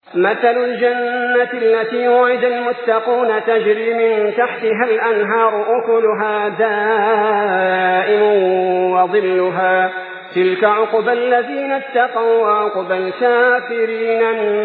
مثل الجنة التي وعد المتقون تجري من تحتها الأنهار أكلها دائم وظلها تلك عقبى الذين اتقوا وعقبى الكافرين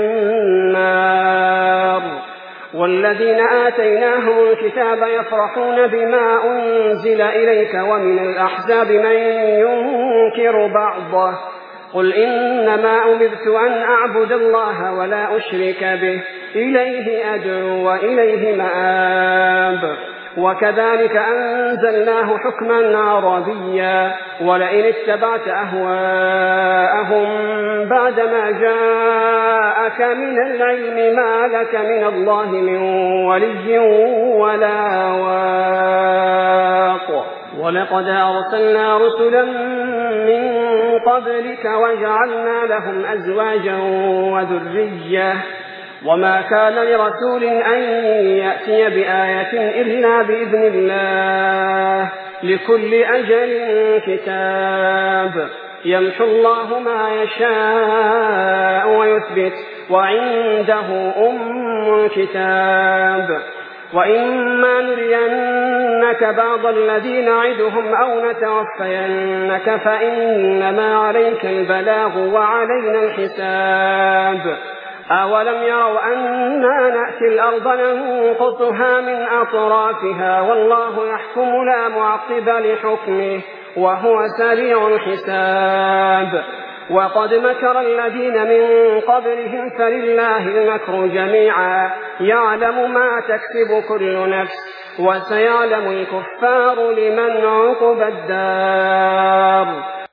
النار. والذين آتيناهم الكتاب يفرحون بما أنزل إليك ومن الأحزاب من ينكر بعضه قل إنما أمرت أن أعبد الله ولا أشرك به إليه أدعو وإليه مآب. وكذلك أنزلناه حكما عربيا ولئن اتبعت أهواءهم بعدما جاءك من العلم ما لك من الله من ولي ولا واق. ولقد أرسلنا رسلا من قبلك وجعلنا لهم أزواجا وذرية وما كان لرسول أن يأتي بآية إلا بإذن الله لكل أجل كتاب يمحو الله ما يشاء ويثبت وعنده أم الكتاب. وإما نرينك بعض الذين نعدهم أو نتوفينك فإنما عليك البلاغ وعلينا الحساب. أولم يروا أنا نأتي الأرض ننقصها من أطرافها والله يحكم لا معقب لحكمه وهو سريع الحساب. وقد مكر الذين من قبلهم فلله المكر جميعا يعلم ما تكسب كل نفس وسيعلم الكفار لمن عقبى الدار.